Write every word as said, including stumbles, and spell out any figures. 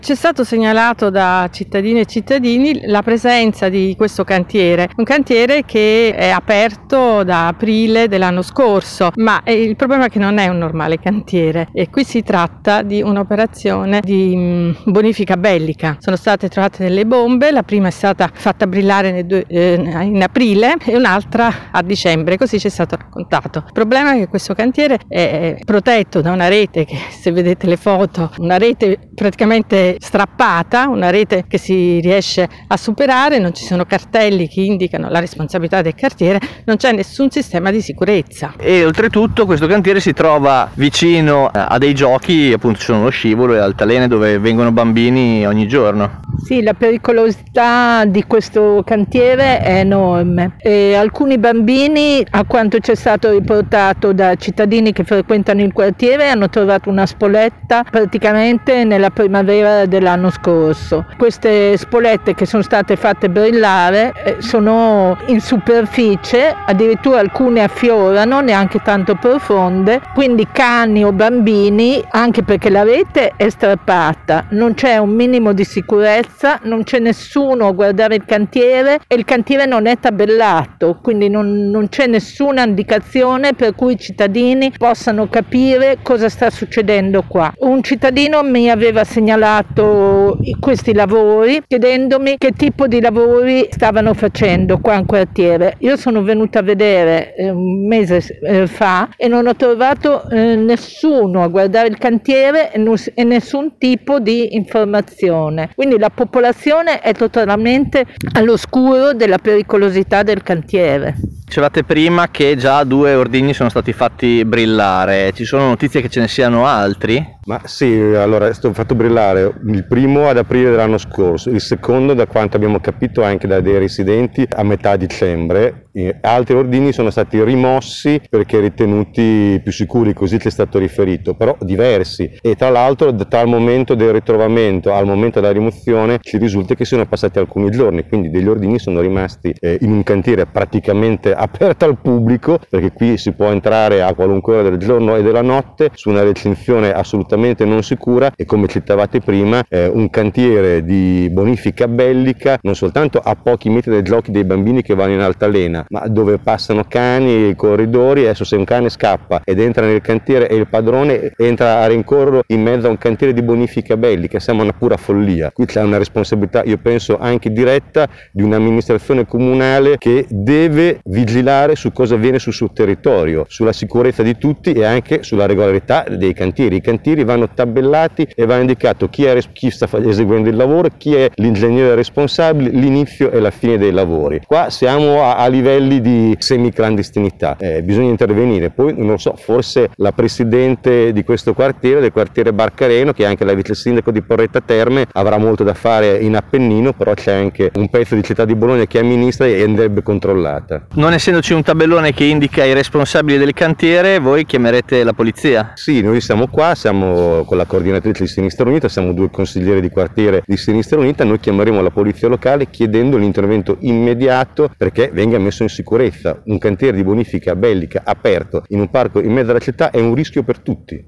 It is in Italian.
C'è stato segnalato da cittadine e cittadini la presenza di questo cantiere, un cantiere che è aperto da aprile dell'anno scorso, ma il problema è che non è un normale cantiere e qui si tratta di un'operazione di bonifica bellica. Sono state trovate delle bombe, la prima è stata fatta brillare nel due, eh, in aprile e un'altra a dicembre, così ci è stato raccontato. Il problema è che questo cantiere è protetto da una rete che, se vedete le foto, una rete praticamente strappata, una rete che si riesce a superare, non ci sono cartelli che indicano la responsabilità del cantiere, non c'è nessun sistema di sicurezza. E oltretutto questo cantiere si trova vicino a dei giochi, appunto ci sono lo scivolo e altalene dove vengono bambini ogni giorno. Sì, la pericolosità di questo cantiere è enorme e alcuni bambini, a quanto ci è stato riportato da cittadini che frequentano il quartiere, hanno trovato una spoletta praticamente nella primavera dell'anno scorso. Queste spolette che sono state fatte brillare sono in superficie, addirittura alcune affiorano, neanche tanto profonde, quindi cani o bambini, anche perché la rete è strappata, non c'è un minimo di sicurezza, non c'è nessuno a guardare il cantiere e il cantiere non è tabellato, quindi non, non c'è nessuna indicazione per cui i cittadini possano capire cosa sta succedendo qua. Un cittadino mi aveva segnalato questi lavori chiedendomi che tipo di lavori stavano facendo qua in quartiere. Io sono venuta a vedere eh, un mese eh, fa e non ho trovato eh, nessuno a guardare il cantiere e, nus- e nessun tipo di informazione. Quindi la popolazione è totalmente all'oscuro della pericolosità del cantiere. Dicevate prima che già due ordigni sono stati fatti brillare, ci sono notizie che ce ne siano altri? Ma sì, allora è stato fatto brillare il primo ad aprile dell'anno scorso, il secondo, da quanto abbiamo capito anche da dei residenti, a metà dicembre. Altri ordigni sono stati rimossi perché ritenuti più sicuri, così ci è stato riferito, però diversi, e tra l'altro tra il momento del ritrovamento al momento della rimozione ci risulta che siano passati alcuni giorni, quindi degli ordigni sono rimasti eh, in un cantiere praticamente aperto al pubblico, perché qui si può entrare a qualunque ora del giorno e della notte su una recinzione assolutamente non sicura e, come citavate prima, eh, un cantiere di bonifica bellica non soltanto a pochi metri dai giochi dei bambini che vanno in altalena, ma dove passano cani e corridori. Adesso se un cane scappa ed entra nel cantiere e il padrone entra a rincorrerlo in mezzo a un cantiere di bonifica bellica, siamo una pura follia. Qui c'è una responsabilità, io penso anche diretta, di un'amministrazione comunale che deve vigilare su cosa avviene sul suo territorio, sulla sicurezza di tutti e anche sulla regolarità dei cantieri. I cantieri vanno tabellati e va indicato chi, è, chi sta eseguendo il lavoro, chi è l'ingegnere responsabile, l'inizio e la fine dei lavori. Qua siamo a, a livelli di semiclandestinità, eh, bisogna intervenire. Poi non lo so, forse la presidente di questo quartiere, del quartiere Barcareno, che è anche la vice sindaco di Porretta Terme, avrà molto da fare in Appennino, però c'è anche un pezzo di città di Bologna che amministra e andrebbe controllata. Non essendoci un tabellone che indica i responsabili del cantiere, voi chiamerete la polizia? Sì, noi siamo qua, siamo con la coordinatrice di Sinistra Unita, siamo due consiglieri di quartiere di Sinistra Unita, noi chiameremo la polizia locale chiedendo l'intervento immediato perché venga messo in sicurezza. Un cantiere di bonifica bellica aperto in un parco in mezzo alla città è un rischio per tutti.